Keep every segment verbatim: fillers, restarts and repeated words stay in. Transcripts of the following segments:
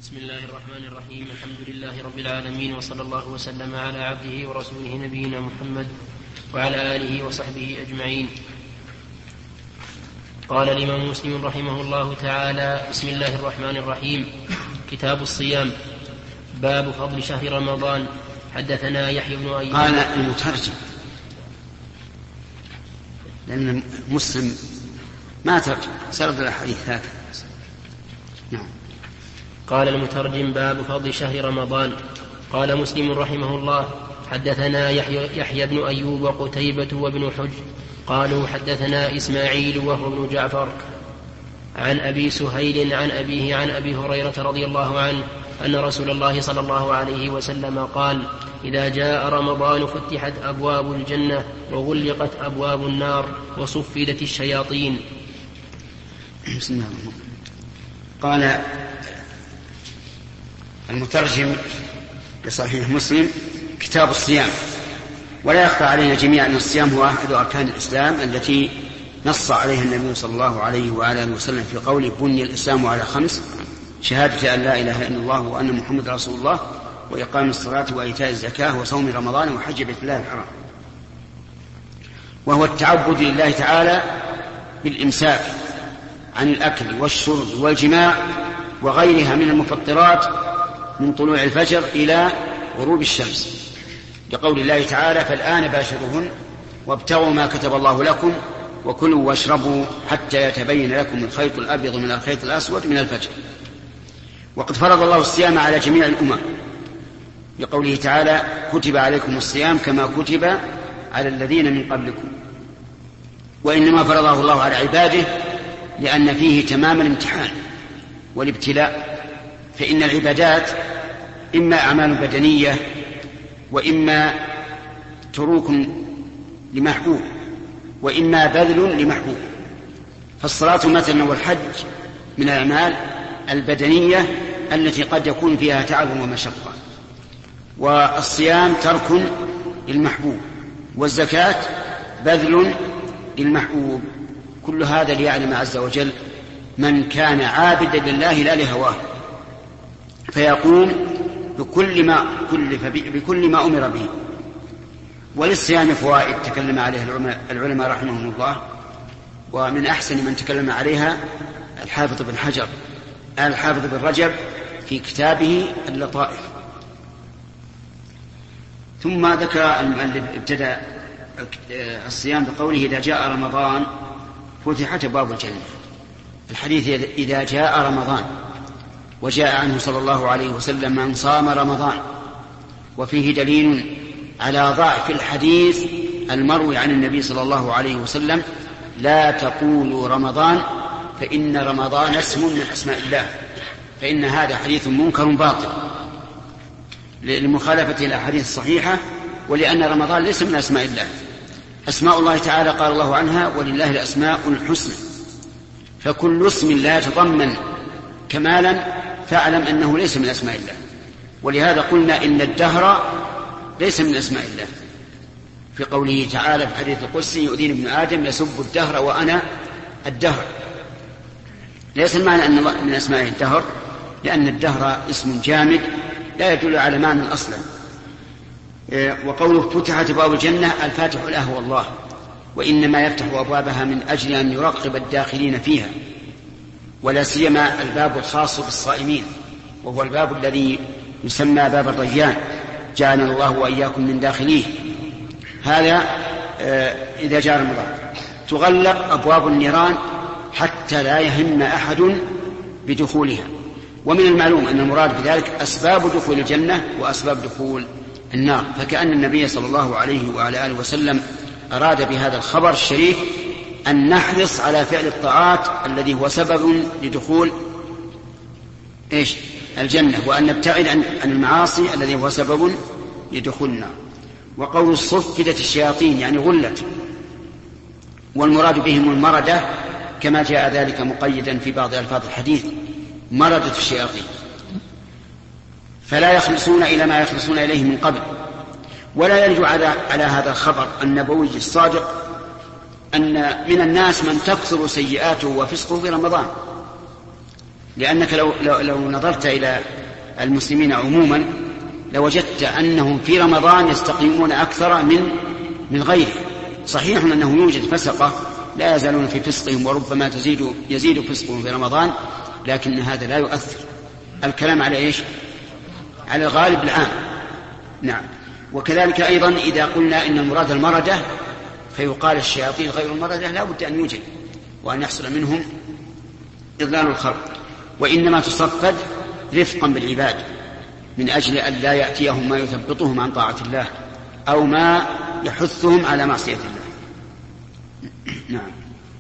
بسم الله الرحمن الرحيم. الحمد لله رب العالمين، وصلى الله وسلم على عبده ورسوله نبينا محمد وعلى آله وصحبه أجمعين. قال الإمام مسلم رحمه الله تعالى: بسم الله الرحمن الرحيم. كتاب الصيام. باب فضل شهر رمضان. حدثنا يحيى بن أيوب. قال المترجم لأن مسلم ما ترجم سرد الحديث هذا. نعم. قال المترجم: باب فضل شهر رمضان. قال مسلم رحمه الله: حدثنا يحيى, يحيى بن أيوب وقتيبة وابن حجر قالوا حدثنا إسماعيل وهو ابن جعفر عن أبي سهيل عن أبيه عن أبي هريرة رضي الله عنه أن رسول الله صلى الله عليه وسلم قال: إذا جاء رمضان فتحت أبواب الجنة وغلقت أبواب النار وصفدت الشياطين. بسم الله. قال المترجم لصحيح مسلم: كتاب الصيام. ولا يخفى علينا جميعا أن الصيام هو أحد أركان الإسلام التي نص عليها النبي صلى الله عليه وآله وسلم في قوله: بني الإسلام على خمس: شهادة أن لا إله إلا الله وأن محمد رسول الله، وإقام الصلاة وإيتاء الزكاة وصوم رمضان وحج بيت الله الحرام. وهو التعبد لله تعالى بالإمساك عن الأكل والشرب والجماع وغيرها من المفطرات من طلوع الفجر إلى غروب الشمس، لقول الله تعالى: فالآن باشروهن وابتغوا ما كتب الله لكم وكلوا واشربوا حتى يتبين لكم الخيط الأبيض من الخيط الأسود من الفجر. وقد فرض الله الصيام على جميع الأمم، لقوله تعالى: كتب عليكم الصيام كما كتب على الذين من قبلكم. وإنما فرضه الله على عباده لأن فيه تمام الامتحان والابتلاء، فإن العبادات إما أعمال بدنية وإما تروك لمحبوب وإما بذل لمحبوب. فالصلاة مثلا والحج من الأعمال البدنية التي قد يكون فيها تعب ومشقة، والصيام ترك للمحبوب، والزكاة بذل للمحبوب. كل هذا ليعلم عز وجل من كان عابدا لله لا لهواه، فيقوم بكل ما كلف بكل ما أمر به. وللصيام فوائد تكلم عليها العلماء رحمهم الله، ومن أحسن من تكلم عليها الحافظ بن حجر الحافظ بن رجب في كتابه اللطائف. ثم ذكر المؤلف ابتدأ الصيام بقوله: إذا جاء رمضان فتحت أبواب الجنة. الحديث إذا جاء رمضان، وجاء عنه صلى الله عليه وسلم: من صام رمضان. وفيه دليل على ضعف الحديث المروي عن النبي صلى الله عليه وسلم: لا تقولوا رمضان فإن رمضان اسم من أسماء الله، فإن هذا حديث منكر باطل لمخالفة الأحاديث الصحيحة، ولأن رمضان ليس من أسماء الله. أسماء الله تعالى قال الله عنها: ولله الأسماء الحسنى. فكل اسم لا يتضمن كمالا فاعلم أنه ليس من أسماء الله. ولهذا قلنا إن الدهر ليس من أسماء الله، في قوله تعالى في حديث القدسي: يؤذيني ابن آدم يسب الدهر وأنا الدهر. ليس المعنى أن من أسماء الدهر، لأن الدهر اسم جامد لا يدل على معنى أصلا. وقوله فتحت أبواب الجنة، الفاتح له هو الله، وإنما يفتح أبوابها من أجل أن يرقب الداخلين فيها، ولا سيما الباب الخاص بالصائمين، وهو الباب الذي يسمى باب الريان، جعلنا الله وإياكم من داخليه. هذا إذا جاء رمضان. تغلق أبواب النيران حتى لا يهم أحد بدخولها. ومن المعلوم أن المراد بذلك أسباب دخول الجنة وأسباب دخول النار. فكأن النبي صلى الله عليه وعلى آله وسلم أراد بهذا الخبر الشريف أن نحرص على فعل الطاعات الذي هو سبب لدخول إيش؟ الجنة، وأن نبتعد عن المعاصي الذي هو سبب لدخول النار. وقول الصفدت الشياطين يعني غلت، والمراد بهم المردة كما جاء ذلك مقيدا في بعض ألفاظ الحديث: مردة الشياطين، فلا يخلصون إلى ما يخلصون إليه من قبل. ولا يرد على, على هذا الخبر النبوي الصادق أن من الناس من تكثر سيئاته وفسقه في رمضان، لأنك لو, لو, لو نظرت إلى المسلمين عموما لوجدت أنهم في رمضان يستقيمون أكثر من من غيره. صحيح أنه يوجد فسقة لا يزالون في فسقهم وربما تزيد يزيد فسقهم في رمضان، لكن هذا لا يؤثر. الكلام على إيش؟ على الغالب العام. نعم. وكذلك أيضا إذا قلنا إن المراد المردة فيقال الشياطين غير المردة لا بد أن يوجد وأن يحصل منهم إضلال الخلق، وإنما تصفد رفقا بالعباد من أجل أن لا يأتيهم ما يثبطهم عن طاعة الله أو ما يحثهم على معصية الله. نعم.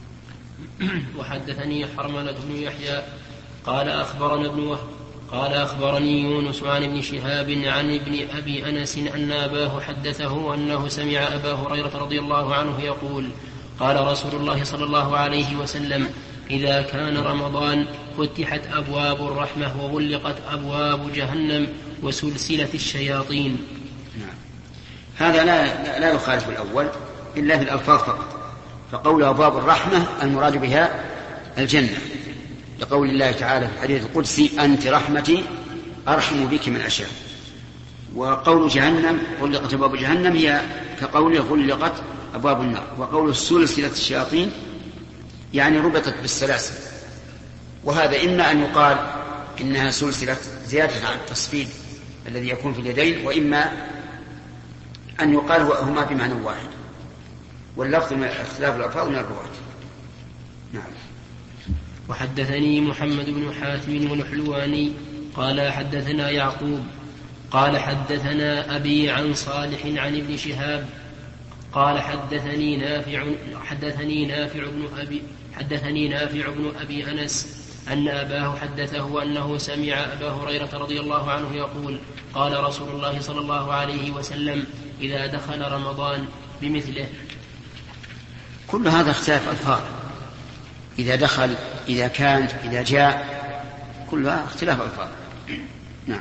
وحدثني حرملة بن يحيى قال أخبرنا ابن وهب قال أخبرني يونس عن ابن شهاب عن ابن أبي أنس أن أباه حدثه أنه سمع أبا هريرة رضي الله عنه يقول قال رسول الله صلى الله عليه وسلم إذا كان رمضان فتحت أبواب الرحمة وغلقت أبواب جهنم وسلسلة الشياطين. نعم. هذا لا, لا يخالف الأول إلا في الألفاظ فقط. فقول أبواب الرحمة المراد بها الجنة لقول الله تعالى في الحديث القدسي أنت رحمتي أرحم بك من أشاء. وقول جهنم غلقت أبواب جهنم هي كقوله غلقت أبواب النار. وقول سلسلة الشياطين يعني ربطت بالسلاسل، وهذا إما أن يقال إنها سلسلة زيادة عن التصفيد الذي يكون في اليدين، وإما أن يقال هما بمعنى واحد، واللفظ من اختلاف الألفاظ من الرواة. نعم. وحدثني محمد بن حاتم والحلواني قال حدثنا يعقوب قال حدثنا أبي عن صالح عن ابن شهاب قال حدثني نافع حدثني نافع بن أبي حدثني نافع بن أبي أنس أن أباه حدثه أنه سمع أبا هريرة رضي الله عنه يقول قال رسول الله صلى الله عليه وسلم إذا دخل رمضان بمثله. كل هذا اختلاف ألفاظ، إذا دخل إذا كان إذا جاء كلها اختلاف ألفاظ. نعم.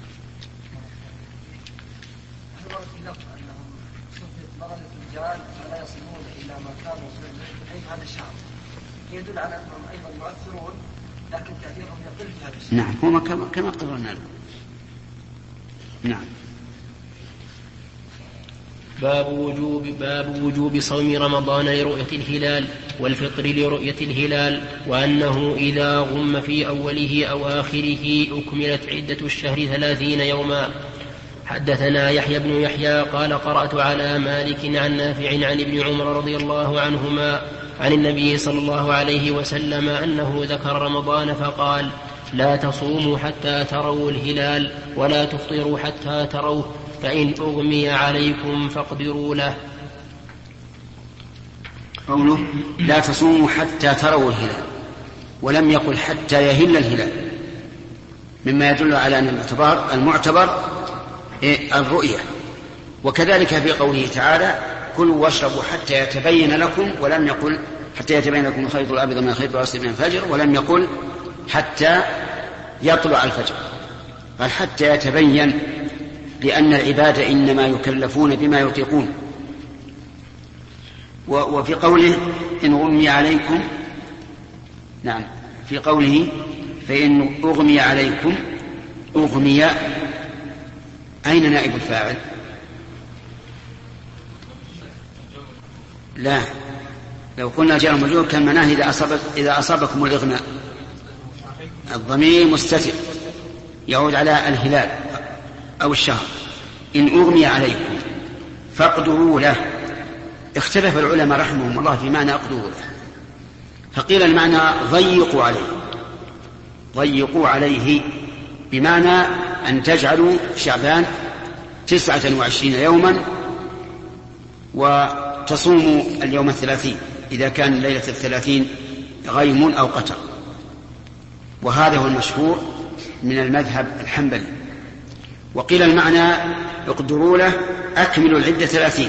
لا يصلون إلى ما كانوا في هذا الشهر يدل على أنهم أيضا مؤثرون لكن تأثيرهم يقل في هذا الشهر. نعم. هو كما كما قررنا له. نعم. باب وجوب باب وجوب صوم رمضان لرؤية الهلال والفطر لرؤية الهلال، وأنه إذا غم في أوله أو آخره أكملت عدة الشهر ثلاثين يوما. حدثنا يحيى بن يحيى قال قرأت على مالك عن نافع عن ابن عمر رضي الله عنهما عن النبي صلى الله عليه وسلم أنه ذكر رمضان فقال لا تصوموا حتى تروا الهلال ولا تفطروا حتى تروه فإن أغمي عليكم فاقدروا له. قوله لا تصوموا حتى تروا الهلال ولم يقل حتى يهل الهلال مما يدل على أن المعتبر, المعتبر الرؤية. وكذلك في قوله تعالى كلوا واشربوا حتى يتبين لكم، ولم يقل حتى يتبين لكم الخيط الأبيض من الخيط الأسود من الفجر، ولم يقل حتى يطلع الفجر، بل حتى يتبين، لأن العباد إنما يكلفون بما يطيقون. وفي قوله إن غمي عليكم، نعم في قوله فإن أغمي عليكم، أغمي أين نائب الفاعل؟ لا، لو قلنا جاء مجرور كان معناه إذا, أصاب إذا أصابكم الإغماء. الضمير مستتر يعود على الهلال أو الشهر. إن أغمي عليكم فاقدروا له. اختلف العلماء رحمهم الله في معنى اقدروا له، فقيل المعنى ضيقوا عليه، ضيقوا عليه بمعنى أن تجعلوا شعبان تسعة وعشرين يوما وتصوموا اليوم الثلاثين إذا كان ليلة الثلاثين غيم أو قتر. وهذا هو المشهور من المذهب الحنبلي. وقيل المعنى اقدروا له أكملوا العدة ثلاثين.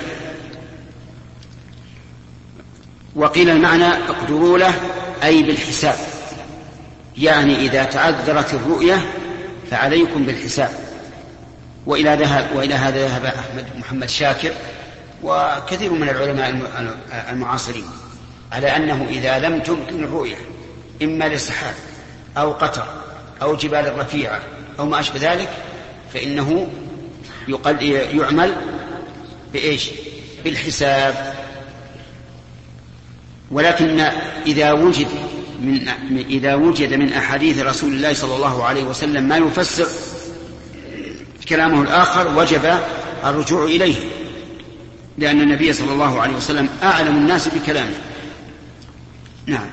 وقيل المعنى اقدروا له أي بالحساب، يعني إذا تعذرت الرؤية فعليكم بالحساب. وإلى, ذهب وإلى هذا ذهب أحمد محمد شاكر وكثير من العلماء المعاصرين على أنه إذا لم تمكن الرؤية إما لسحاب أو قطر أو جبال رفيعة أو ما أشبه ذلك فإنه يعمل بإيش؟ بالحساب. ولكن إذا وجد من إذا وجد من أحاديث رسول الله صلى الله عليه وسلم ما يفسر كلامه الآخر وجب الرجوع إليه، لأن النبي صلى الله عليه وسلم أعلم الناس بكلامه. نعم.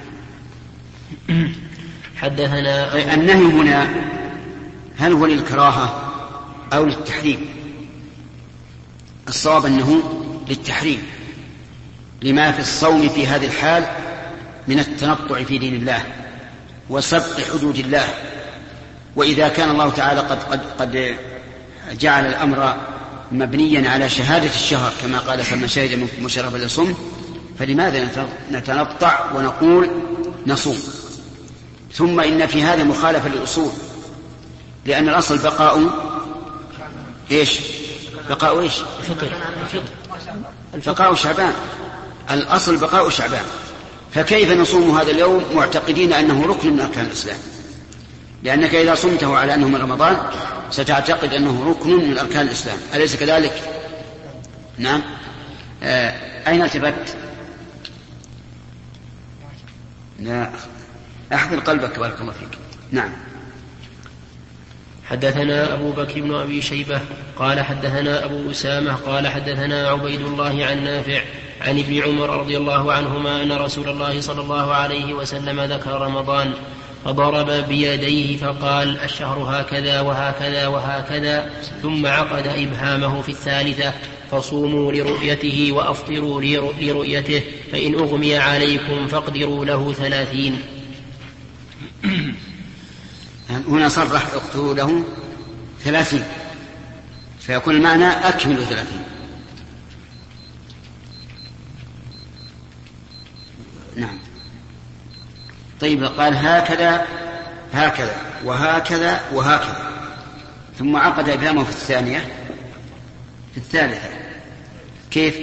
حدثنا النهي هنا هل هو للكراهة أو للتحريم؟ الصواب أنه للتحريم، لما في الصوم في هذه الحال من التنطع في دين الله وسبق حدود الله. وإذا كان الله تعالى قد, قد, قد جعل الأمر مبنيا على شهادة الشهر كما قال فمن شهد منكم الشهر فليصم، فلماذا نتنطع ونقول نصوم؟ ثم إن في هذا مخالفة للأصول، لأن الأصل بقاء إيش؟ بقاء إيش؟ بقاء شعبان. الأصل بقاء شعبان، فكيف نصوم هذا اليوم معتقدين أنه ركن من أركان الإسلام؟ لأنك إذا صمته على أنه من رمضان ستعتقد أنه ركن من أركان الإسلام، أليس كذلك؟ نعم. آه. أين التفت؟ لا أحضر قلبك بارك الله فيك. نعم. حدثنا أبو بكر بن أبي شيبة قال حدثنا أبو أسامة قال حدثنا عبيد الله عن نافع عن ابن عمر رضي الله عنهما أن رسول الله صلى الله عليه وسلم ذكر رمضان فضرب بيديه فقال الشهر هكذا وهكذا وهكذا، ثم عقد إبهامه في الثالثة فصوموا لرؤيته وأفطروا لرؤيته، فإن أغمي عليكم فاقدروا له ثلاثين. هنا صرح اقتلوا له ثلاثين، فيكون المعنى أكملوا ثلاثين. نعم. طيب قال هكذا هكذا وهكذا وهكذا، ثم عقد إبهامه في الثانية في الثالثة. كيف؟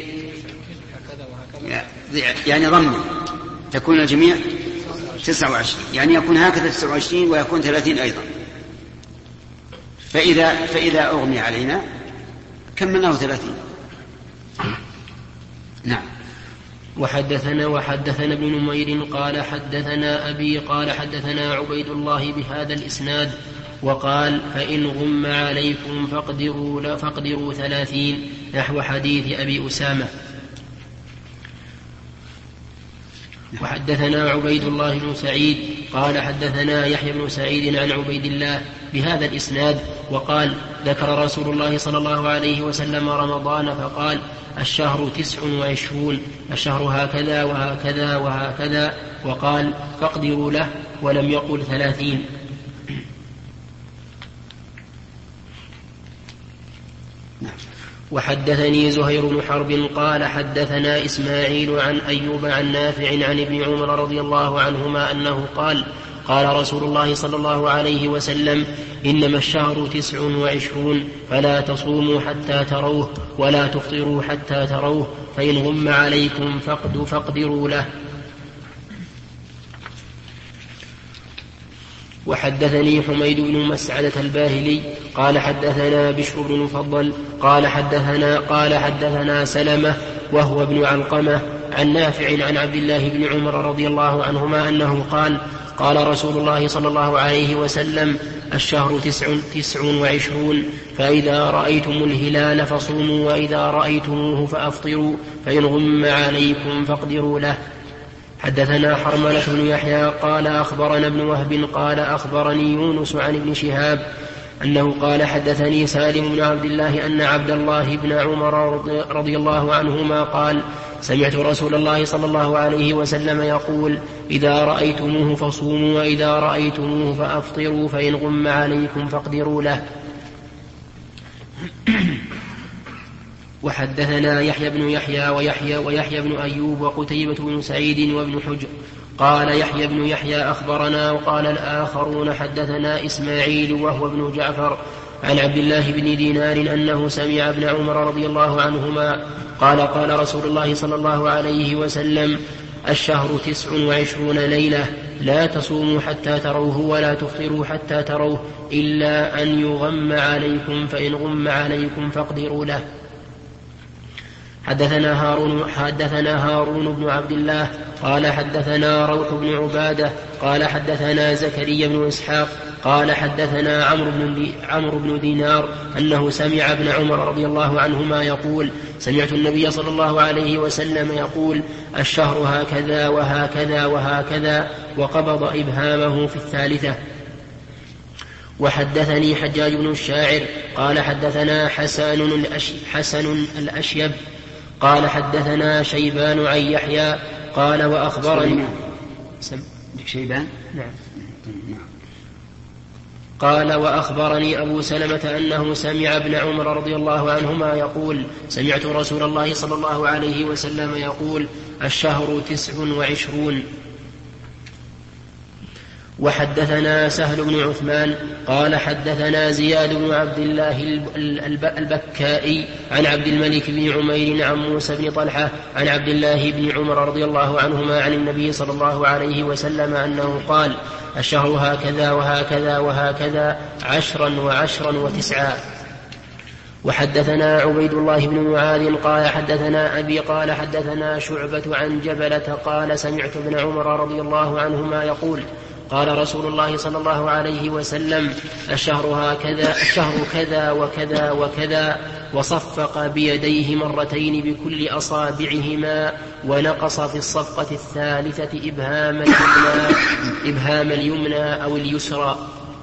يعني ضمن تكون الجميع تسعة وعشرين، يعني يكون هكذا تسعة وعشرين ويكون ثلاثين أيضا. فإذا, فإذا أغمي علينا كملناه ثلاثين. نعم. وحدثنا وحدثنا ابن نمير قال حدثنا أبي قال حدثنا عبيد الله بهذا الإسناد وقال فإن غم عليكم فاقدروا, فاقدروا ثلاثين، نحو حديث أبي أسامة. وحدثنا عبيد الله بن سعيد قال حدثنا يحيى بن سعيد عن عبيد الله بهذا الإسناد وقال ذكر رسول الله صلى الله عليه وسلم رمضان فقال الشهر تسع وعشرون، الشهر هكذا وهكذا وهكذا، وقال فاقدروا له، ولم يقل ثلاثين. وحدثني زهير بن حرب قال حدثنا إسماعيل عن أيوب عن نافع عن ابن عمر رضي الله عنهما أنه قال قال رسول الله صلى الله عليه وسلم إنما الشهر تسع وعشرون، فلا تصوموا حتى تروه ولا تفطروا حتى تروه، فإن غم عليكم فاقدروا, فاقدروا له. وحدثني حميد بن مسعدة الباهلي قال حدثنا بشر بن مفضل قال حدثنا قال حدثنا سلمة وهو ابن علقمة عن نافع عن عبد الله بن عمر رضي الله عنهما أنه قال قال رسول الله صلى الله عليه وسلم الشهر تسع, تسع وعشرون، فإذا رأيتم الهلال فصوموا، وإذا رأيتموه فأفطروا، فإن غم عليكم فاقدروا له. حدثنا حرملة بن يحيى قال أخبرنا ابن وهب قال أخبرني يونس عن ابن شهاب أنه قال حدثني سالم بن عبد الله أن عبد الله بن عمر رضي الله عنهما قال سمعت رسول الله صلى الله عليه وسلم يقول إذا رأيتموه فصوموا، وإذا رأيتموه فأفطروا، فإن غم عليكم فاقدروا له. وحدثنا يحيى بن يحيى ويحيى ويحيى بن أيوب وقتيبة بن سعيد وابن حجر قال يحيى بن يحيى أخبرنا، وقال الآخرون حدثنا إسماعيل وهو ابن جعفر عن عبد الله بن دينار أنه سمع ابن عمر رضي الله عنهما قال قال رسول الله صلى الله عليه وسلم الشهر تسع وعشرون ليلة لا تصوموا حتى تروه ولا تفطروا حتى تروه إلا أن يغم عليكم فإن غم عليكم فاقدروا له. حدثنا هارون, حدثنا هارون بن عبد الله قال حدثنا روح بن عبادة قال حدثنا زكريا بن إسحاق قال حدثنا عمرو بن, عمرو بن دينار أنه سمع ابن عمر رضي الله عنهما يقول سمعت النبي صلى الله عليه وسلم يقول الشهر هكذا وهكذا وهكذا وقبض إبهامه في الثالثة. وحدثني حجاج بن الشاعر قال حدثنا حسن, الأش... حسن الأشيب قال حدثنا شيبان عن يحيى قال وأخبرني سم... شيبان نعم قال وأخبرني أبو سلمة أنه سمع ابن عمر رضي الله عنهما يقول سمعت رسول الله صلى الله عليه وسلم يقول الشهر تسع وعشرون. وحدثنا سهل بن عثمان قال حدثنا زياد بن عبد الله البكائي عن عبد الملك بن عمير عن موسى بن طلحة عن عبد الله بن عمر رضي الله عنهما عن النبي صلى الله عليه وسلم أنه قال الشهر هكذا وهكذا وهكذا عشرا وعشرا وتسعا. وحدثنا عبيد الله بن معاذ قال حدثنا أبي قال حدثنا شعبة عن جبلة قال سمعت ابن عمر رضي الله عنهما يقول قال رسول الله صلى الله عليه وسلم الشهر هكذا الشهر كذا وكذا وكذا وصفق بيديه مرتين بكل أصابعهما ونقص في الصفقة الثالثة إبهام اليمنى, إبهام اليمنى أو اليسرى.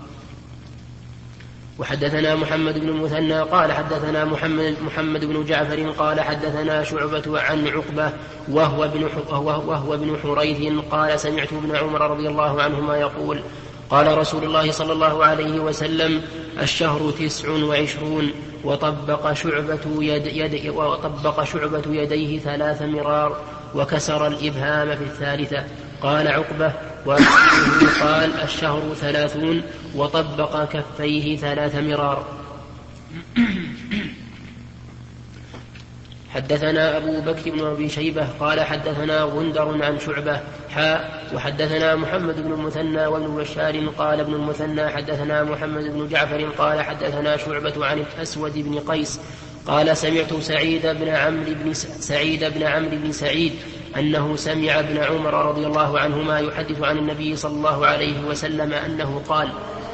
وحدثنا محمد بن المثنى قال حدثنا محمد, محمد بن جعفر قال حدثنا شعبة عن عقبة وهو بن, وهو بن حريث قال سمعت ابن عمر رضي الله عنهما يقول قال رسول الله صلى الله عليه وسلم الشهر تسع وعشرون وطبق شعبة, يد يد وطبق شعبة يديه ثلاث مرار وكسر الإبهام في الثالثة. قال عقبة وأخيه قال الشهر ثلاثون وطبق كفيه ثلاث مرار. حدثنا أبو بكر بن أبي شيبة قال حدثنا غندر عن شعبة حاء وحدثنا محمد بن المثنى وابن بشار قال ابن المثنى حدثنا محمد بن جعفر قال حدثنا شعبة عن الأسود بن قيس قال سمعت سعيد بن عمرو بن سعيد بن عمرو بن سعيد أنه سمع ابن عمر رضي الله عنهما يحدث عن النبي صلى الله عليه وسلم أنه قال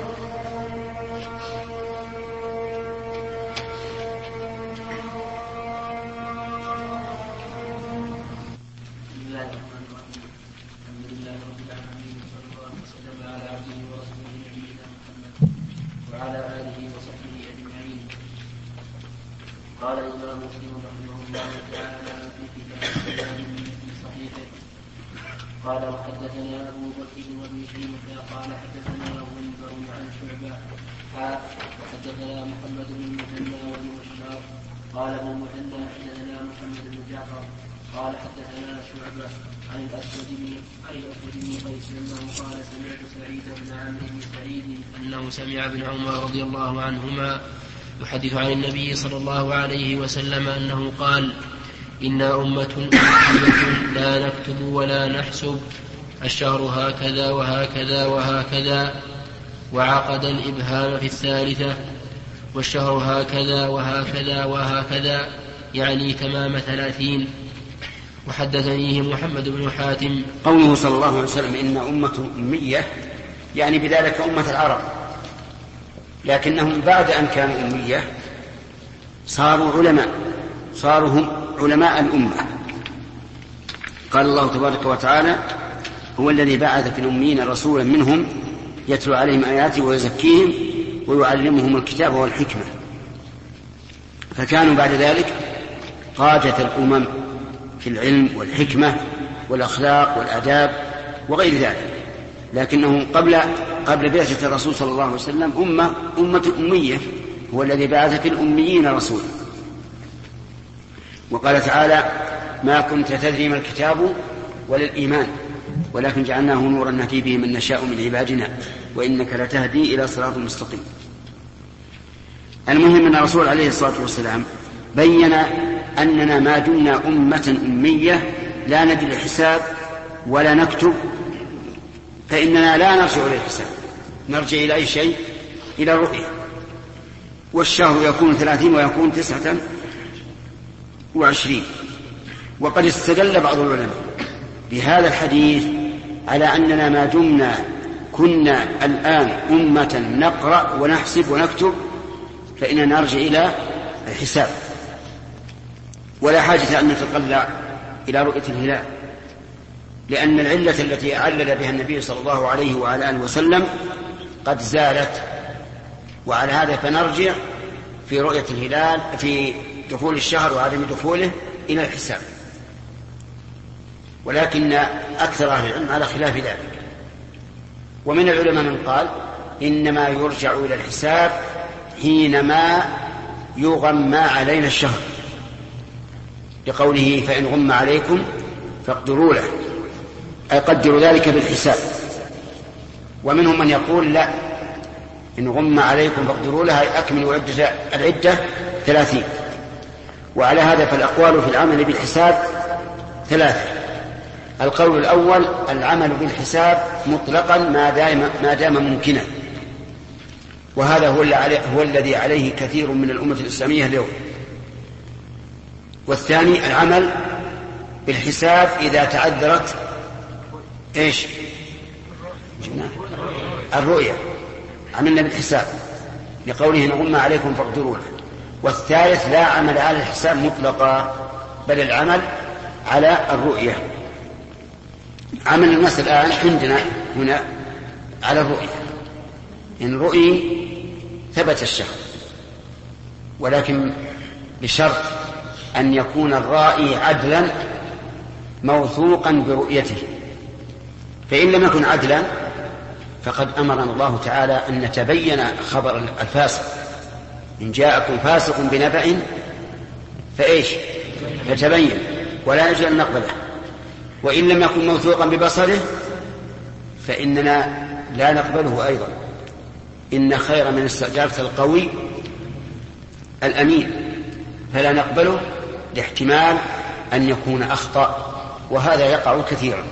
وعلى آله وصحبه أجمعين. قال الإمام مسلم رحمه الله تعالى في كتاب في صحيحه قال وحدثنا أبو بكر بن أبي شيبة قال حدثنا غندر عن شعبة وحدثنا محمد بن المثنى وابن بشار قال ابن المثنى حدثنا محمد بن جعفر قال حدثنا شعبة عن الأسود بن عن الأسود بن قيس أنه قال سمعت سعيد بن عمرو بن سعيد أنه سمع ابن عمر رضي الله عنهما يحدث عن النبي صلى الله عليه وسلم أنه قال إنا أمة أمة لا نكتب ولا نحسب الشهر هكذا وهكذا وهكذا وعقد الإبهام في الثالثة والشهر هكذا وهكذا وهكذا يعني تمام ثلاثين. وحدثنيه محمد بن حاتم قوله صلى الله عليه وسلم إن أمة أمية يعني بذلك أمة العرب، لكنهم بعد أن كانوا أمية صاروا علماء، صاروا هم علماء الأمة. قال الله تبارك وتعالى هو الذي بعث في الأميين رسولا منهم يتلو عليهم آياته ويزكيهم ويعلمهم الكتاب والحكمة، فكانوا بعد ذلك قادة الأمم في العلم والحكمة والأخلاق والآداب وغير ذلك. لكنهم قبل قبل بعثة الرسول صلى الله عليه وسلم أمة أمة أمية، هو الذي بعث في الأميين رسولا. وقال تعالى ما كنت تدري ما الكتاب ولا الإيمان ولكن جعلناه نورا نهدي به من نشاء من عبادنا وإنك لتهدي إلى صراط مستقيم. المهم أن الرسول عليه الصلاة والسلام بين أننا ما دمنا أمة أمية لا ندري الحساب ولا نكتب فإننا لا نرجع إلى الحساب، نرجع إلى أي شيء؟ إلى الرؤية. والشهر يكون ثلاثين ويكون تسعة وعشرين. وقد استدل بعض العلماء بهذا الحديث على أننا ما دمنا كنا الآن أمة نقرأ ونحسب ونكتب فإننا نرجع إلى الحساب، ولا حاجة أن نتطلع إلى رؤية الهلال، لأن العلة التي علل بها النبي صلى الله عليه وعلى آله وسلم قد زالت. وعلى هذا فنرجع في رؤية الهلال في دخول الشهر وعدم دخوله إلى الحساب. ولكن أكثر أهل العلم على خلاف ذلك. ومن العلماء من قال إنما يرجع إلى الحساب حينما يغمى علينا الشهر، لقوله فإن غم عليكم فاقدروا له، أي قدروا ذلك بالحساب. ومنهم من يقول لا، إن غم عليكم فاقدروا له أي أكملوا العدة ثلاثين. وعلى هذا فالأقوال في العمل بالحساب ثلاثة. القول الأول العمل بالحساب مطلقا ما دام, ما دام ممكنا، وهذا هو, هو الذي عليه كثير من الأمة الإسلامية اليوم. والثاني العمل بالحساب إذا تعذرت إيش؟ الرؤية، عملنا بالحساب لقوله نغم عليكم فاقدروا له. والثالث لا عمل على الحساب مطلقا، بل العمل على الرؤية. عمل الناس الآن عندنا هنا على الرؤية، إن رؤي ثبت الشهر، ولكن بشرط أن يكون الرائي عدلا موثوقا برؤيته. فإن لم يكن عدلا فقد أمرنا الله تعالى أن نتبين خبر الفاسق، إن جاءكم فاسق بنبأ فإيش؟ فتبين، ولا يجوز أن نقبله. وإن لم يكن موثوقا ببصره فإننا لا نقبله أيضا. إن خير من استئجارة القوي الأمين، فلا نقبله لاحتمال أن يكون أخطأ، وهذا يقع كثيرا.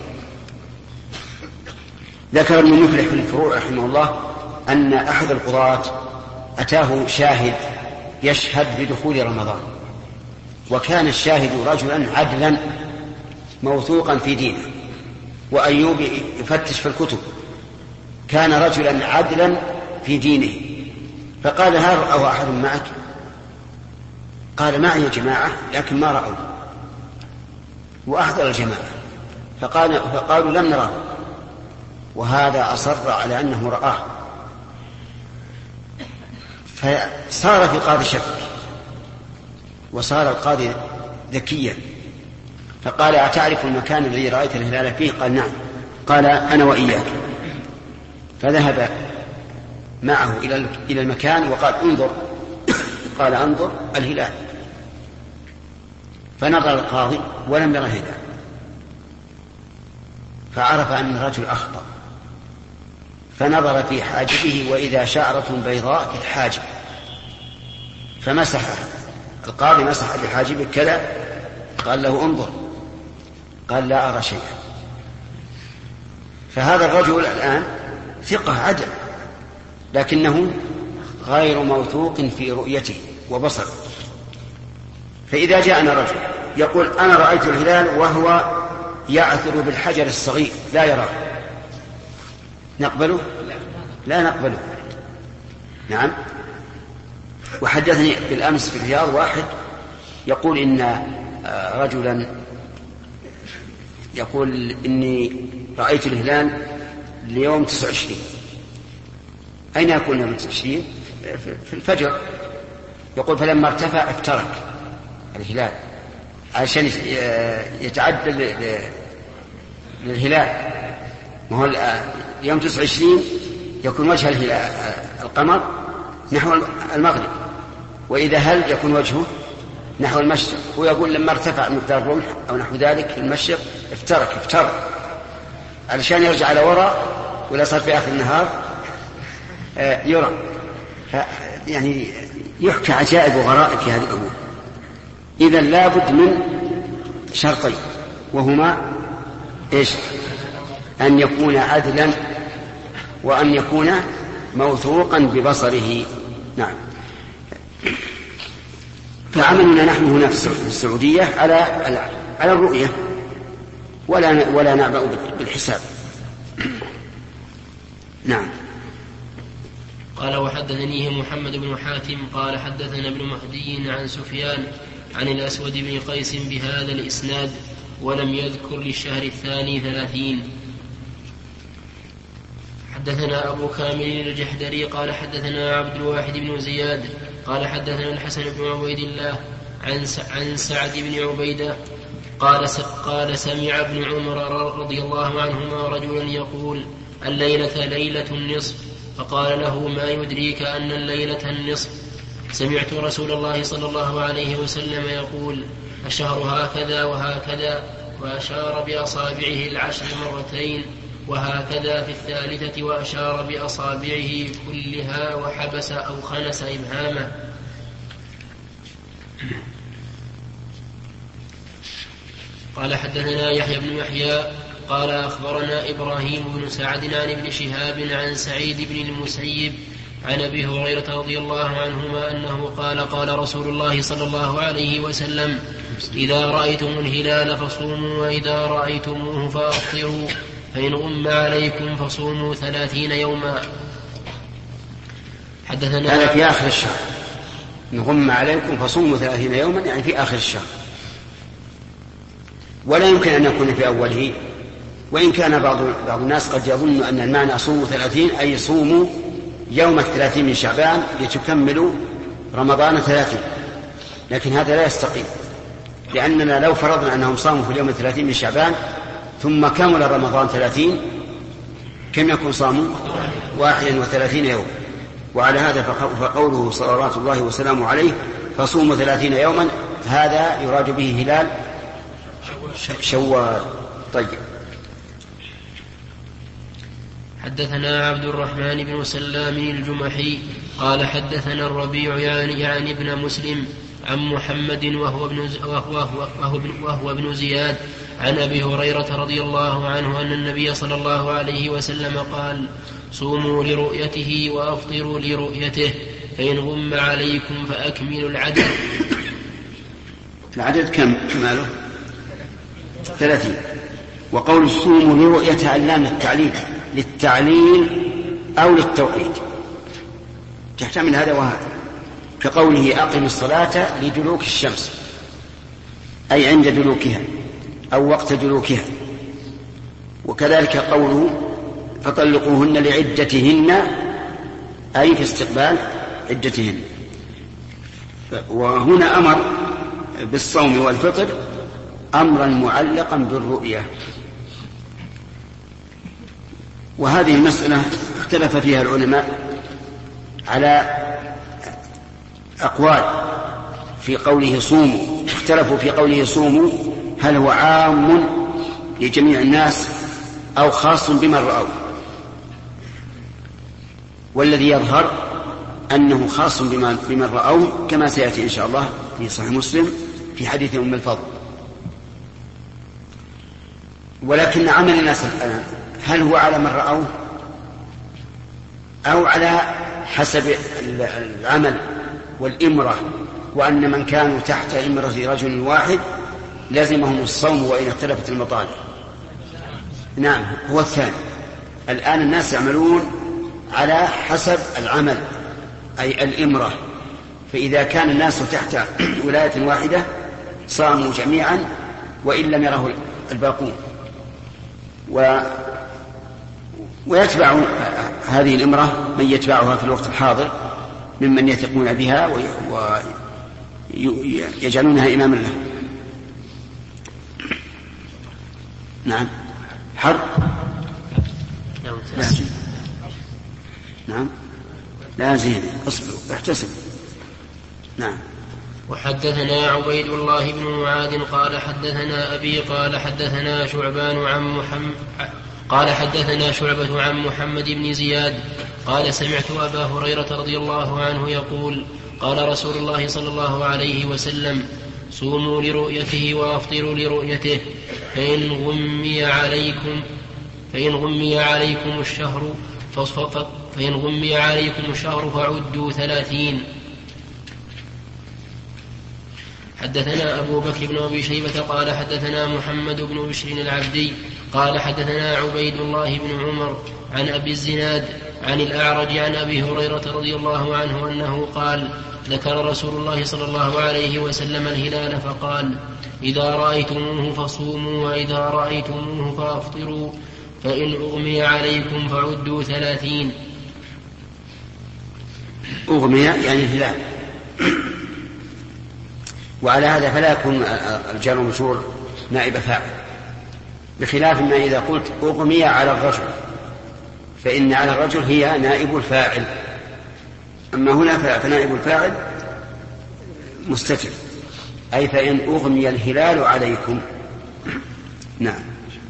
ذكر ابن مفلح في الفروع رحمه الله أن أحد القضاة أتاه شاهد يشهد بدخول رمضان، وكان الشاهد رجلا عدلا موثوقا في دينه. وأيوب يفتش في الكتب، كان رجلا عدلا في دينه. فقال هل رأوا أحد معك؟ قال معي جماعة لكن ما رأوا، وأحضر الجماعة فقال فقالوا لم نراه، وهذا أصر على أنه رآه. فصار في القاضي شك، وصار القاضي ذكيا، فقال أتعرف المكان الذي رأيت الهلال فيه؟ قال نعم. قال أنا وإياك. فذهب معه إلى المكان وقال انظر. قال انظر الهلال. فنظر القاضي ولم ير الهلال، فعرف أن الرجل أخطأ، فنظر في حاجبه وإذا شعرة بيضاء في الحاجب، فمسحها. القاضي مسح بحاجبه كذا، قال له انظر، قال لا أرى شيئا. فهذا الرجل الآن ثقة عدل، لكنه غير موثوق في رؤيته وبصره. فإذا جاءنا رجل يقول أنا رأيت الهلال وهو يعثر بالحجر الصغير لا يراه، نقبله؟ لا نقبله. نعم. وحدثني بالأمس في الرياض واحد يقول إن رجلا يقول إني رأيت الهلال ليوم تسعة وعشرين. أين يكون يوم تسعة وعشرين؟ في الفجر. يقول فلما ارتفع افترك الهلال عشان يتعدل للهلال. وهو يوم تسعة وعشرين يكون وجه الهلال القمر نحو المغرب، وإذا هل يكون وجهه نحو المشرق. هو يقول لما ارتفع مقدار الرمح أو نحو ذلك في المشرق افترك افترك علشان يرجع على وراء، ولا صار في آخر النهار يرى. يعني يحكى عجائب وغرائب في هذه الأمور. إذن لابد من شرطين، وهما إيش؟ أن يكون عدلا وأن يكون موثوقا ببصره. نعم. فعملنا نحن هنا في السعودية على على الرؤية ولا ولا نعبأ بالحساب. نعم. قال وحدثنيه محمد بن حاتم قال حدثنا ابن مهدي عن سفيان عن الأسود بن قيس بهذا الإسناد ولم يذكر للشهر الثاني ثلاثين. حدثنا أبو كامل الجحدري قال حدثنا عبد الواحد بن زياد قال حدثنا الحسن بن عبيد الله عن عن سعد بن عبيدة قال قال سمع ابن عمر رضي الله عنهما رجلا يقول الليلة ليلة النصف فقال له ما يدريك أن الليلة النصف سمعت رسول الله صلى الله عليه وسلم يقول الشهر هكذا وهكذا وأشار بأصابعه العشر مرتين وهكذا في الثالثة وأشار بأصابعه كلها وحبس أو خنس إبهامه. قال حدثنا يحيى بن يحيى قال أخبرنا إبراهيم بن سعد عن ابن شهاب عن سعيد بن المسيب عن أبي هريرة رضي الله عنهما أنه قال قال رسول الله صلى الله عليه وسلم إذا رأيتم الهلال فصوموا وإذا رأيتموه فأفطروا فإن غم عليكم فصوموا ثلاثين يوما. حدثنا هذا في آخر الشهر، إن غم عليكم فصوموا ثلاثين يوما يعني في آخر الشهر، ولا يمكن أن يكون في أوله، وإن كان بعض بعض الناس قد يظن أن المعنى صوموا ثلاثين أي صوموا يوم الثلاثين من شعبان لتكملوا رمضان ثلاثين، لكن هذا لا يستقيم، لأننا لو فرضنا أنهم صاموا في اليوم الثلاثين من شعبان ثم كمل رمضان ثلاثين كم يكون صاموا؟ واحد وثلاثين يوم. وعلى هذا فقوله صلوات الله وسلامه عليه فصوموا ثلاثين يوما هذا يراد به هلال شوال. طيب. حدثنا عبد الرحمن بن سلام الجمحي قال حدثنا الربيع يعني, يعني ابن مسلم عن محمد وهو ابن, وهو, وهو, وهو ابن زياد عن أبي هريرة رضي الله عنه أن النبي صلى الله عليه وسلم قال صوموا لرؤيته وأفطروا لرؤيته فإن غم عليكم فأكملوا العدد. العدد كم كماله؟ ثلاثين. وقول صوموا لرؤيته اللام التعليل للتعليل أو للتوقيت، تحتمل هذا وهذا، كقوله أقم الصلاة لدلوك الشمس أي عند دلوكها أو وقت دلوكها، وكذلك قوله فطلقوهن لعدتهن أي في استقبال عدتهن. وهنا أمر بالصوم والفطر أمرا معلقا بالرؤية. وهذه المسألة اختلف فيها العلماء على أقوال في قوله صوموا، اختلفوا في قوله صوموا هل هو عام لجميع الناس أو خاص بمن رأوا، والذي يظهر أنه خاص بمن رأوا كما سيأتي إن شاء الله في صحيح مسلم في حديث أم الفضل. ولكن عمل الناس الآن هل هو على من رأوا أو على حسب العمل والإمرة، وأن من كانوا تحت إمرة رجل واحد لازمهم الصوم وإن اختلفت المطالب. نعم هو الثاني. الآن الناس يعملون على حسب العمل أي الإمرة، فإذا كان الناس تحت ولاية واحدة صاموا جميعا وإن لم يره الباقون، و ويتبع هذه الإمرة من يتبعها في الوقت الحاضر ممن يثقون بها ويجعلونها إماما له. نعم حرب لازم. نعم لازم اصبروا احتسبوا. نعم. وحدثنا عبيد الله بن معاذ قال حدثنا أبي قال حدثنا شعبان عن محمد قال حدثنا شعبة عن محمد بن زياد قال سمعت أبا هريرة رضي الله عنه يقول قال رسول الله صلى الله عليه وسلم صوموا لرؤيته وأفطروا لرؤيته فإن غمي عليكم فإن غمي عليكم الشهر فإن غمي عليكم الشهر فعدوا ثلاثين. حدثنا أبو بكر بن أبي شيبة قال حدثنا محمد بن بشر العبدي قال حدثنا عبيد الله بن عمر عن أبي الزناد عن الأعرج عن أبي هريرة رضي الله عنه أنه قال ذكر رسول الله صلى الله عليه وسلم الهلال فقال إذا رأيتموه فصوموا وإذا رأيتموه فأفطروا فإن أغمي عليكم فعدوا ثلاثين. أغمي يعني الهلال، وعلى هذا فلا يكون الجار والمجرور نائب فاعل، بخلاف ما إذا قلت أغمي على الرجل فإن على الرجل هي نائب الفاعل، أما هنا فنائب الفاعل مستتر، أي فإن أغمي الهلال عليكم. نعم،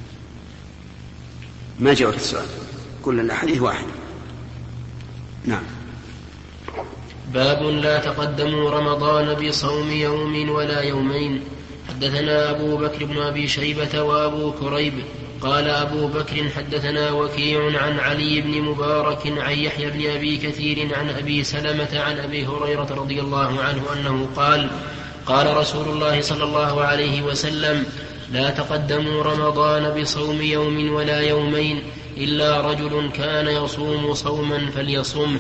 ما جاءت السؤال، كل الأحاديث واحد. نعم. باب لا تقدموا رمضان بصوم يوم ولا يومين. حدثنا أبو بكر بن أبي شيبة وأبو كريب قال أبو بكر حدثنا وكيع عن علي بن مبارك عن يحيى بن أبي كثير عن أبي سلمة عن أبي هريرة رضي الله عنه أنه قال قال رسول الله صلى الله عليه وسلم لا تقدموا رمضان بصوم يوم ولا يومين إلا رجل كان يصوم صوما فليصمه.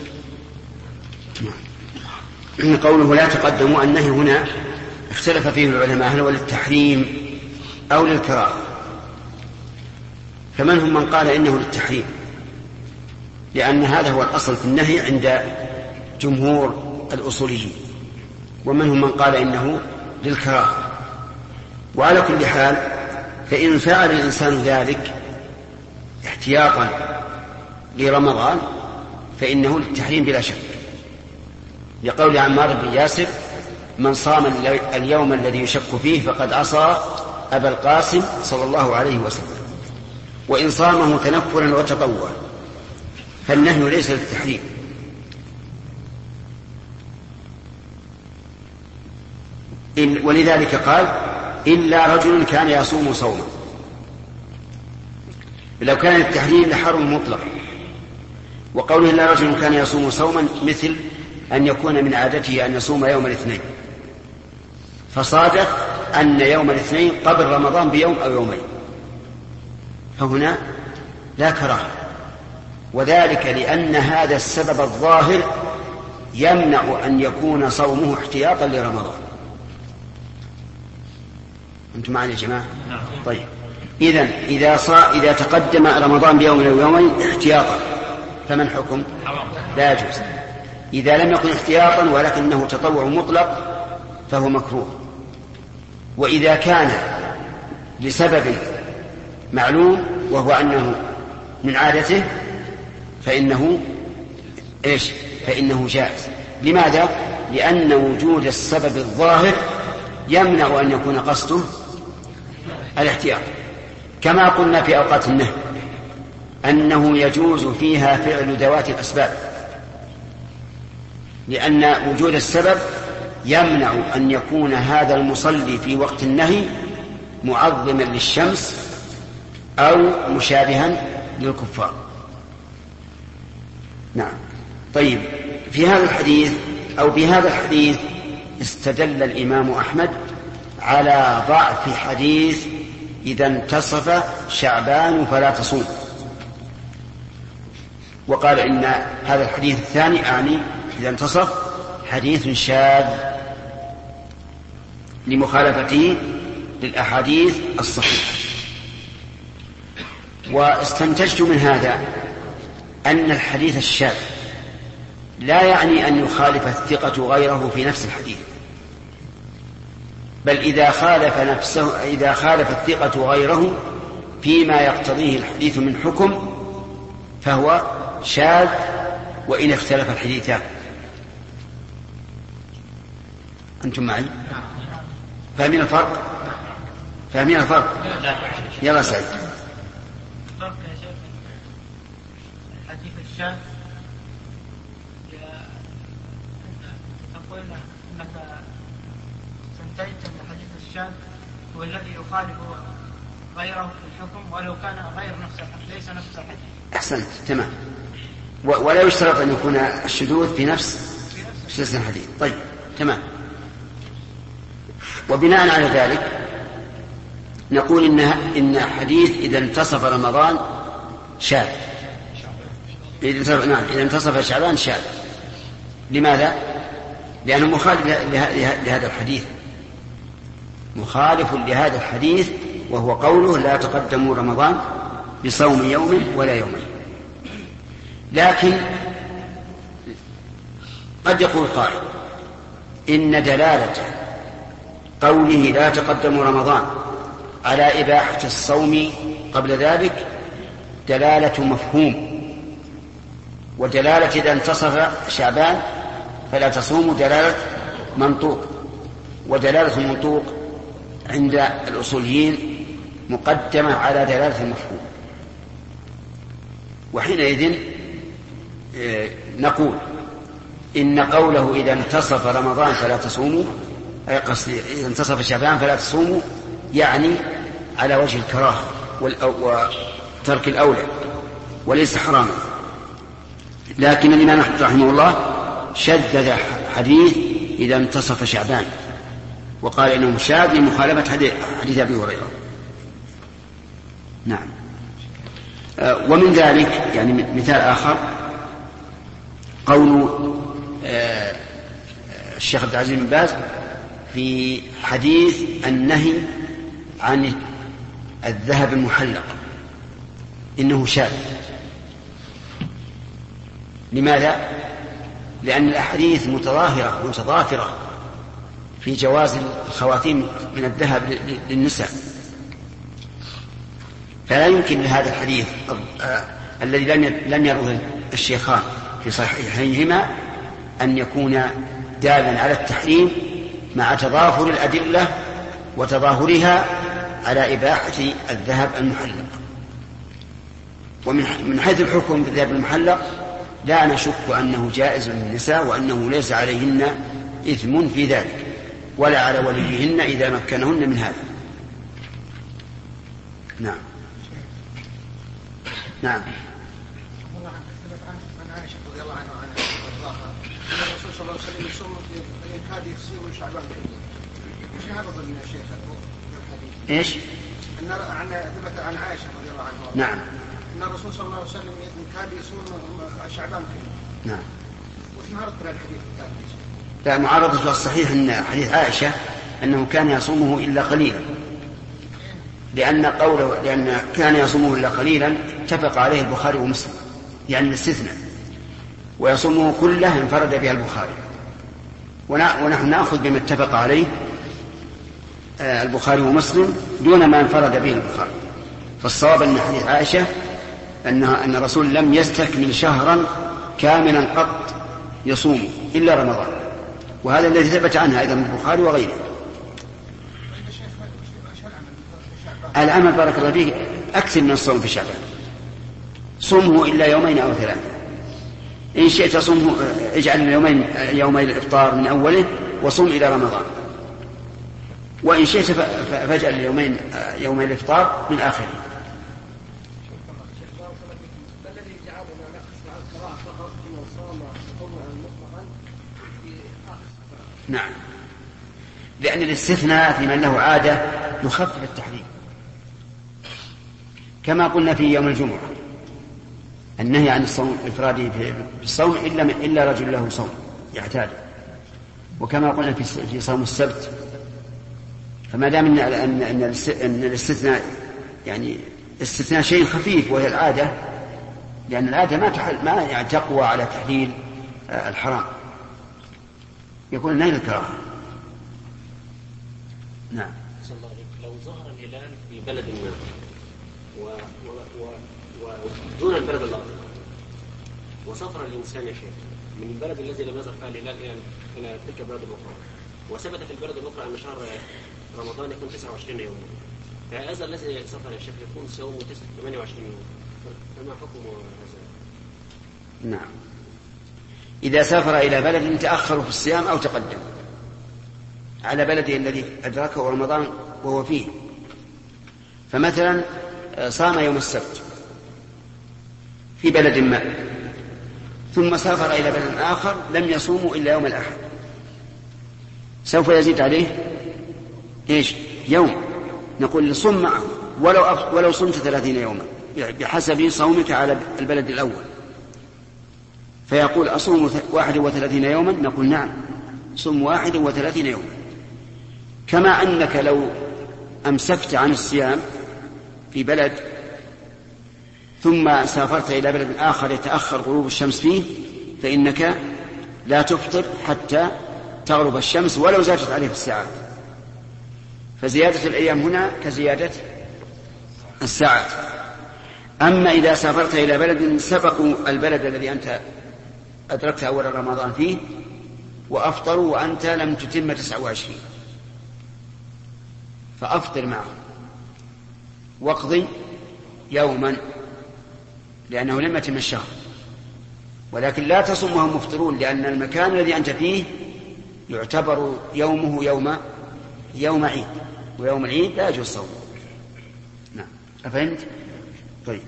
قوله لا تقدموا النهي هنا اختلف فيه العلماء هل هو للتحريم أو للكراهة، فمنهم من قال إنه للتحريم لأن هذا هو الأصل في النهي عند جمهور الأصوليين، ومنهم من قال إنه للكراهة. وعلى كل حال فإن فعل الإنسان ذلك احتياطا لرمضان فإنه للتحريم بلا شك، لقول عمار بن ياسر من صام اليوم الذي يشك فيه فقد عصى أبا القاسم صلى الله عليه وسلم، وإن صامه تنفلا وتطوعا فالنهي ليس للتحريم. ولذلك قال إلا رجل كان يصوم صوما، لو كان التحريم لحرم مطلق. وقوله إلا رجل كان يصوم صوما مثل أن يكون من عادته أن يصوم يوم الاثنين، فصادف أن يوم الاثنين قبل رمضان بيوم أو يومين، فهنا لا كراهة، وذلك لأن هذا السبب الظاهر يمنع أن يكون صومه احتياطا لرمضان. أنتم معنا يا جماعة؟ طيب، إذن إذا, صا إذا تقدم رمضان بيوم أو يومين احتياطا فمن حكم؟ لا يجوز. إذا لم يكن احتياطا ولكنه تطوع مطلق فهو مكروه. وإذا كان لسبب معلوم وهو أنه من عادته فإنه إيش؟ فإنه جائز. لماذا؟ لأن وجود السبب الظاهر يمنع أن يكون قصده الاحتياط، كما قلنا في أوقات النهي أنه يجوز فيها فعل ذوات الأسباب، لأن وجود السبب يمنع أن يكون هذا المصلي في وقت النهي معظما للشمس أو مشابها للكفار. نعم. طيب، في هذا الحديث أو بهذا الحديث استدل الإمام أحمد على ضعف حديث إذا انتصف شعبان فلا تصوم، وقال إن هذا الحديث الثاني أعني إذا انتصف حديث شاذ لمخالفته للأحاديث الصحيحة. واستنتجت من هذا أن الحديث الشاذ لا يعني أن يخالف الثقة غيره في نفس الحديث، بل إذا خالف نفسه إذا خالف الثقة غيره فيما يقتضيه الحديث من حكم فهو شاذ وإن اختلف الحديثان. أنتم معي؟ فاهمين الفرق؟ فاهمين الفرق؟ يلا سعيد. الفرق يا شيخ الحديث الشاذ تقول انك استنتجت ان الحديث الشاذ هو الذي يخالف غيره في الحكم ولو كان غير نفس الحديث ليس نفس الحديث. أحسنت تمام. ولا يشترط أن يكون الشذوذ في نفس سلسلة الحديث. طيب تمام. وبناء على ذلك نقول إن إن حديث إذا انتصف رمضان شاذ. نعم إذا انتصف شعبان شاذ. لماذا؟ لأنه مخالف لهذا الحديث، مخالف لهذا الحديث، وهو قوله لا تقدموا رمضان بصوم يوم ولا يومين. لكن قد يقول قائل إن دلالة قوله لا تقدموا رمضان على إباحة الصوم قبل ذلك دلالة مفهوم، ودلالة إذا انتصف شعبان فلا تصوموا دلالة منطوق، ودلالة المنطوق عند الأصوليين مقدمة على دلالة المفهوم. وحينئذ نقول إن قوله إذا انتصف رمضان فلا تصوموا، أي قصدي إذا انتصف شعبان فلا تصوموا، يعني على وجه الكراهة وترك الأولى وليس حراما. لكن الإمام أحمد رحمه الله شدد حديث إذا انتصف شعبان وقال إنه شاذ لمخالفة حديث أبي هريرة. نعم. ومن ذلك يعني مثال آخر قول الشيخ عبد العزيز بن باز في حديث النهي عن الذهب المحلق إنه شاذ. لماذا؟ لأن الأحاديث متظاهرة متضافرة في جواز الخواتيم من الذهب للنساء، فلا يمكن لهذا الحديث الذي لم يروه الشيخان في صحيحيهما أن يكون دالا على التحريم مع تضافر الأدلة وتظاهرها على إباحة الذهب المحلق. ومن حيث الحكم بالذهب المحلق لا نشك أنه جائز للنساء وأنه ليس عليهن إثم في ذلك ولا على وليهن إذا مكنهن من هذا. نعم. نعم. عن عائشة رضي الله عنها أن الرسول صلى الله عليه وسلم يصوم يكاد يصوم شعبان ايش هذا ظن يا شيخ ايش؟ ان عن ثبت عن عائشة رضي الله عنها نعم ان الرسول صلى الله عليه وسلم يكاد يصوم شعبان كله. نعم. وش معرض الحديث الثاني؟ لا معارضة الصحيح ان حديث عائشة انه كان يصومه الا قليلا، لأن قوله لأن كان يصومه إلا قليلا اتفق عليه البخاري ومسلم، يعني الاستثناء، ويصومه كله انفرد بها البخاري، ونحن نأخذ بما اتفق عليه البخاري ومسلم دون ما انفرد به البخاري. فالصواب أن حديث عائشة أنها أن الرسول لم يستكمل شهرا كاملا قط يصوم إلا رمضان، وهذا الذي ثبت عنها أيضا من البخاري وغيره. العمل بارك الله فيك أكثر من الصوم في شعبان، صومه إلا يومين أو ثلاثة، إن شئت صومه اجعل اليومين يومي الإفطار من أوله وصوم إلى رمضان، وإن شئت فاجعل اليومين يومي الإفطار من آخره. نعم، لأن الاستثناء في من له عادة يخفف التحريم، كما قلنا في يوم الجمعة النهي عن الصوم الإفرادي في الصوم إلا إلا رجل له صوم يعتاد، وكما قلنا في في صوم السبت. فما دام ان ان ان الاستثناء يعني استثناء شيء خفيف وهي العادة، لأن العادة ما تحل ما يعني تقوى على تحليل الحرام، يكون نيل الكراهة. نعم. لو ظهر الهلال في بلد ما ودون البلد الآخر وسافر الإنسان يا شيخ من البلد الذي لم يظهر فيها الهلال إلى تلك البلد الأخرى، وثبت في البلد الأخرى أن شهر رمضان يكون تسعة وعشرين يوما، فهذا الذي سافر يا شيخ يكون صومه ثمانية وعشرين يوما، فما حكمه هذا؟ نعم، إذا سافر إلى بلد تأخر في الصيام أو تقدم على بلده الذي أدركه رمضان وهو فيه، فمثلا صام يوم السبت في بلد ما، ثم سافر إلى بلد آخر لم يصوموا إلا يوم الأحد، سوف يزيد عليه إيش؟ يوم. نقول صم معه ولو, أف... ولو صمت ثلاثين يوما بحسب صومك على البلد الأول. فيقول أصوم واحد وثلاثين يوما، نقول نعم صم واحد وثلاثين يوما. كما أنك لو أمسكت عن الصيام في بلد ثم سافرت إلى بلد آخر يتأخر غروب الشمس فيه، فإنك لا تفطر حتى تغرب الشمس ولو زادت عليه الساعات. فزيادة الأيام هنا كزيادة الساعات. أما إذا سافرت إلى بلد سبقوا البلد الذي أنت أدركت أول رمضان فيه وأفطروا وأنت لم تتم تسعة وعشرين، فأفطر معهم واقضي يوما لأنه لم يتم الشهر، ولكن لا تصم وهم مفطرون، لأن المكان الذي أنت فيه يعتبر يومه يوم يوم عيد، ويوم العيد لا يجوز صومه. نعم، أفهمت؟ طيب.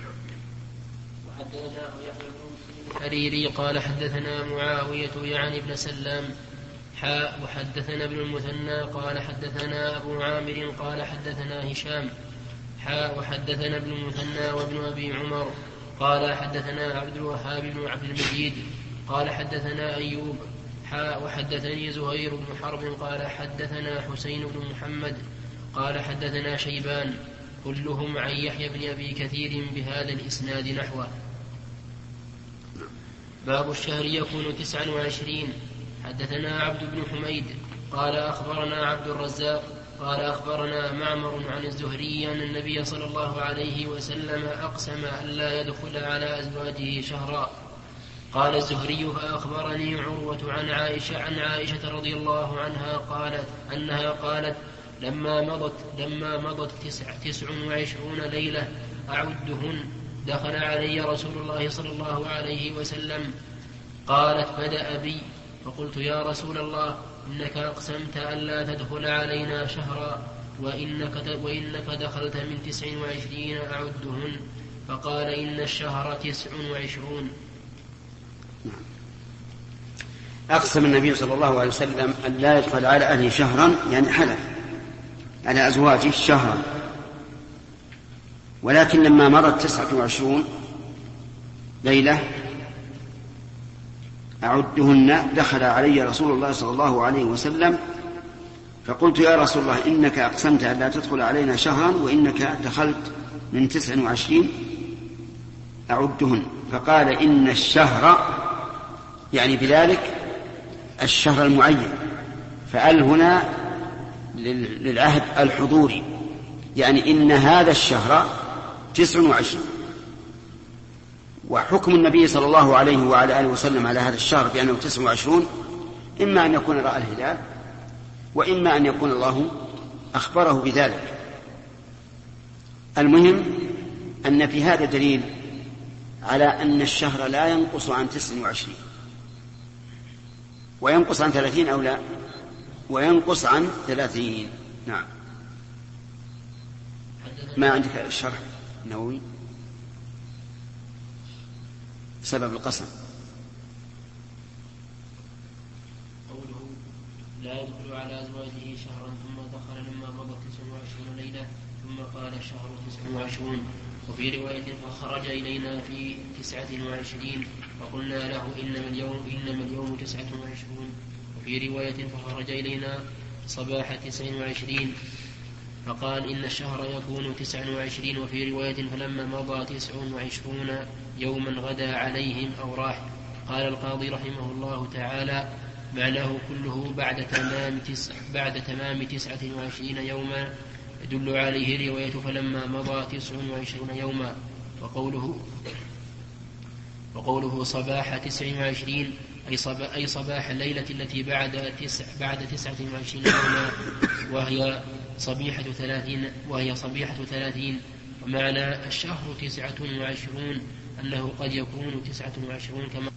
الحريري قال حدثنا معاوية يعني ابن سلام حاء وحدثنا ابن المثنى قال حدثنا أبو عامر قال حدثنا هشام حاء وحدثنا ابن المثنى وابن أبي عمر قال حدثنا عبد الوهاب بن عبد المجيد قال حدثنا أيوب حاء وحدثني زهير بن حرب قال حدثنا حسين بن محمد قال حدثنا شيبان كلهم عن يحيى بن أبي كثير بهذا الإسناد نحوه. باب الشهر يكون تسعا وعشرين. حدثنا عبد بن حميد قال أخبرنا عبد الرزاق قال أخبرنا معمر عن الزهري أن النبي صلى الله عليه وسلم أقسم أن لا يدخل على أزواجه شهرا. قال الزهري فأخبرني عروة عن عائشة عن عائشة رضي الله عنها قالت أنها قالت لما مضت لما مضت تسع, تسع وعشرون ليلة أعدهن دخل علي رسول الله صلى الله عليه وسلم. قالت بدأ بي فقلت يا رسول الله إنك أقسمت ألا تدخل علينا شهرا وإنك, وإنك دخلت من تسع وعشرين أعدهن. فقال إن الشهر تسع وعشرون. أقسم النبي صلى الله عليه وسلم أن لا يدخل على أهله شهرا، يعني حلف على أزواجه شهرا، ولكن لما مرت تسعة وعشرون ليلة أعدهن دخل علي رسول الله صلى الله عليه وسلم. فقلت يا رسول الله إنك أقسمت أن لا تدخل علينا شهرا وإنك دخلت من تسع وعشرين أعدهن. فقال إن الشهر يعني بذلك الشهر المعين، فأل هنا للعهد الحضوري، يعني إن هذا الشهر تسع وعشرين. وحكم النبي صلى الله عليه وعلى آله وسلم على هذا الشهر بأنه تسع وعشرون إما أن يكون رأى الهلال وإما أن يكون الله أخبره بذلك. المهم أن في هذا دليل على أن الشهر لا ينقص عن تسع وعشرين، وينقص عن ثلاثين أو لا، وينقص عن ثلاثين. نعم. ما عندك الشرح النووي سبب القسم؟ قوله لا يدخل على أزواجه شهرا ثم دخل لما مضت تسع وعشرون ليلة ثم قال الشهر تسع وعشرون. وفي رواية فخرج إلينا في تسعة وعشرين فقلنا له إنما اليوم, إنما اليوم تسعة وعشرون. وفي رواية فخرج إلينا صباح تسع وعشرين فقال إن الشهر يكون تسع وعشرين. وفي رواية فلما مضى تسع وعشرون يوما غدا عليهم أو راح. قال القاضي رحمه الله تعالى معناه كله بعد تمام تسع بعد تمام تسعة وعشرين يوما يدل عليه رواية فلما مضى تسع وعشرون يوما. وقوله وقوله صباح تسع وعشرين أي, صبا أي صباح الليلة التي بعد تسع بعد تسعة وعشرين يوما وهي صبيحة ثلاثين وهي صبيحة ثلاثين. ومعنى الشهر تسعة وعشرون أنه قد يكون تسعة وعشرون كما